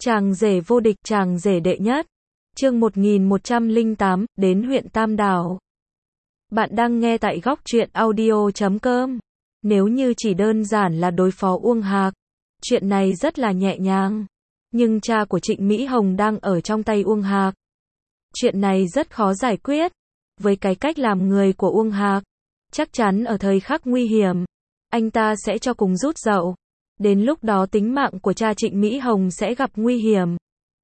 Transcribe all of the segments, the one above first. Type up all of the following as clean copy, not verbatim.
Chàng rể vô địch, chàng rể đệ nhất. Chương 1108, đến huyện Tam Đảo. Bạn đang nghe tại góc truyện audio.com. Nếu như chỉ đơn giản là đối phó Uông Hạc, chuyện này rất là nhẹ nhàng. Nhưng cha của Trịnh Mỹ Hồng đang ở trong tay Uông Hạc. Chuyện này rất khó giải quyết. Với cái cách làm người của Uông Hạc, chắc chắn ở thời khắc nguy hiểm, anh ta sẽ cho cùng rút dậu. Đến lúc đó tính mạng của cha Trịnh Mỹ Hồng sẽ gặp nguy hiểm.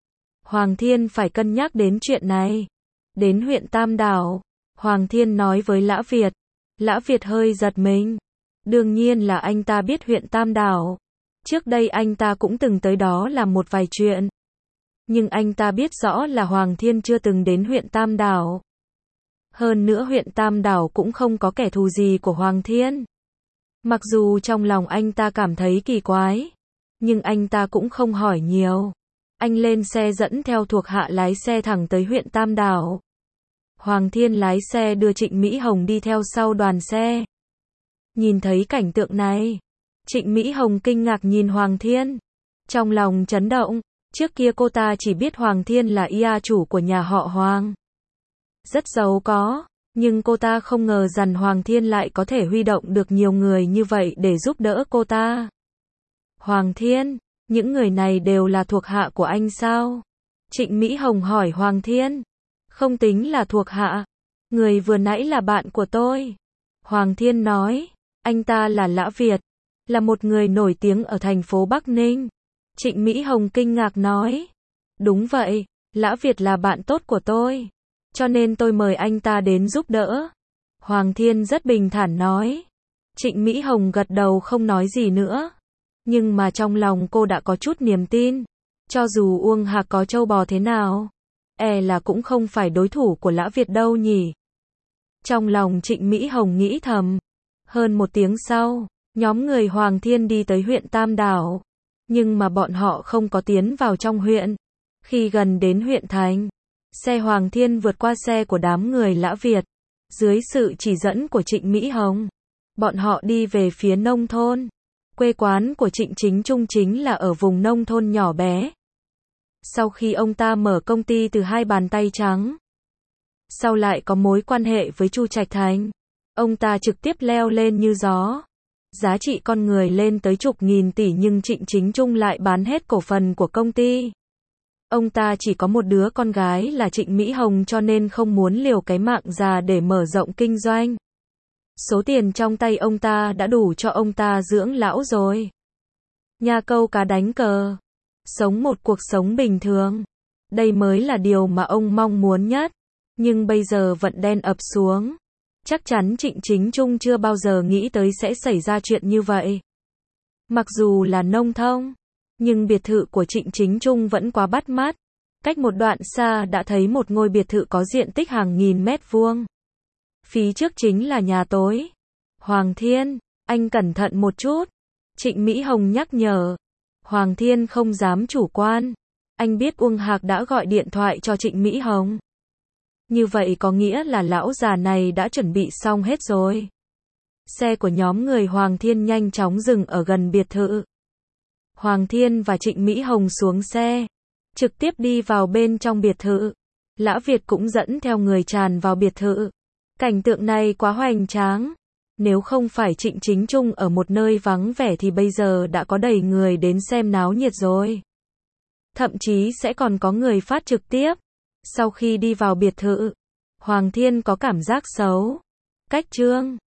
Hoàng Thiên phải cân nhắc đến chuyện này. Đến huyện Tam Đảo, Hoàng Thiên nói với Lã Việt. Lã Việt hơi giật mình. Đương nhiên là anh ta biết huyện Tam Đảo. Trước đây anh ta cũng từng tới đó làm một vài chuyện. Nhưng anh ta biết rõ là Hoàng Thiên chưa từng đến huyện Tam Đảo. Hơn nữa huyện Tam Đảo cũng không có kẻ thù gì của Hoàng Thiên. Mặc dù trong lòng anh ta cảm thấy kỳ quái, nhưng anh ta cũng không hỏi nhiều. Anh lên xe dẫn theo thuộc hạ lái xe thẳng tới huyện Tam Đảo. Hoàng Thiên lái xe đưa Trịnh Mỹ Hồng đi theo sau đoàn xe. Nhìn thấy cảnh tượng này, Trịnh Mỹ Hồng kinh ngạc nhìn Hoàng Thiên. Trong lòng chấn động, trước kia cô ta chỉ biết Hoàng Thiên là gia chủ của nhà họ Hoàng. Rất giàu có, nhưng cô ta không ngờ rằng Hoàng Thiên lại có thể huy động được nhiều người như vậy để giúp đỡ cô ta. Hoàng Thiên, những người này đều là thuộc hạ của anh sao? Trịnh Mỹ Hồng hỏi Hoàng Thiên. Không tính là thuộc hạ. Người vừa nãy là bạn của tôi. Hoàng Thiên nói. Anh ta là Lã Việt, là một người nổi tiếng ở thành phố Bắc Ninh. Trịnh Mỹ Hồng kinh ngạc nói. Đúng vậy, Lã Việt là bạn tốt của tôi, cho nên tôi mời anh ta đến giúp đỡ. Hoàng Thiên rất bình thản nói. Trịnh Mỹ Hồng gật đầu không nói gì nữa. Nhưng mà trong lòng cô đã có chút niềm tin. Cho dù Uông Hạc có trâu bò thế nào, là cũng không phải đối thủ của Lã Việt đâu nhỉ. Trong lòng Trịnh Mỹ Hồng nghĩ thầm. Hơn một tiếng sau, nhóm người Hoàng Thiên đi tới huyện Tam Đảo. Nhưng mà bọn họ không có tiến vào trong huyện. Khi gần đến huyện thành, xe Hoàng Thiên vượt qua xe của đám người Lã Việt. Dưới sự chỉ dẫn của Trịnh Mỹ Hồng, bọn họ đi về phía nông thôn. Quê quán của Trịnh Chính Trung chính là ở vùng nông thôn nhỏ bé. Sau khi ông ta mở công ty từ hai bàn tay trắng, sau lại có mối quan hệ với Chu Trạch Thành, ông ta trực tiếp leo lên như gió. Giá trị con người lên tới chục nghìn tỷ nhưng Trịnh Chính Trung lại bán hết cổ phần của công ty. Ông ta chỉ có một đứa con gái là Trịnh Mỹ Hồng cho nên không muốn liều cái mạng già để mở rộng kinh doanh. Số tiền trong tay ông ta đã đủ cho ông ta dưỡng lão rồi. Nhà câu cá đánh cờ, sống một cuộc sống bình thường. Đây mới là điều mà ông mong muốn nhất. Nhưng bây giờ vận đen ập xuống. Chắc chắn Trịnh Chính Trung chưa bao giờ nghĩ tới sẽ xảy ra chuyện như vậy. Mặc dù là nông thôn, nhưng biệt thự của Trịnh Chính Trung vẫn quá bắt mắt. Cách một đoạn xa đã thấy một ngôi biệt thự có diện tích hàng nghìn mét vuông. Phía trước chính là nhà tối. Hoàng Thiên, anh cẩn thận một chút. Trịnh Mỹ Hồng nhắc nhở. Hoàng Thiên không dám chủ quan. Anh biết Uông Hạc đã gọi điện thoại cho Trịnh Mỹ Hồng. Như vậy có nghĩa là lão già này đã chuẩn bị xong hết rồi. Xe của nhóm người Hoàng Thiên nhanh chóng dừng ở gần biệt thự. Hoàng Thiên và Trịnh Mỹ Hồng xuống xe, trực tiếp đi vào bên trong biệt thự. Lã Việt cũng dẫn theo người tràn vào biệt thự. Cảnh tượng này quá hoành tráng. Nếu không phải Trịnh Chính Trung ở một nơi vắng vẻ thì bây giờ đã có đầy người đến xem náo nhiệt rồi. Thậm chí sẽ còn có người phát trực tiếp. Sau khi đi vào biệt thự, Hoàng Thiên có cảm giác xấu. Cách trương,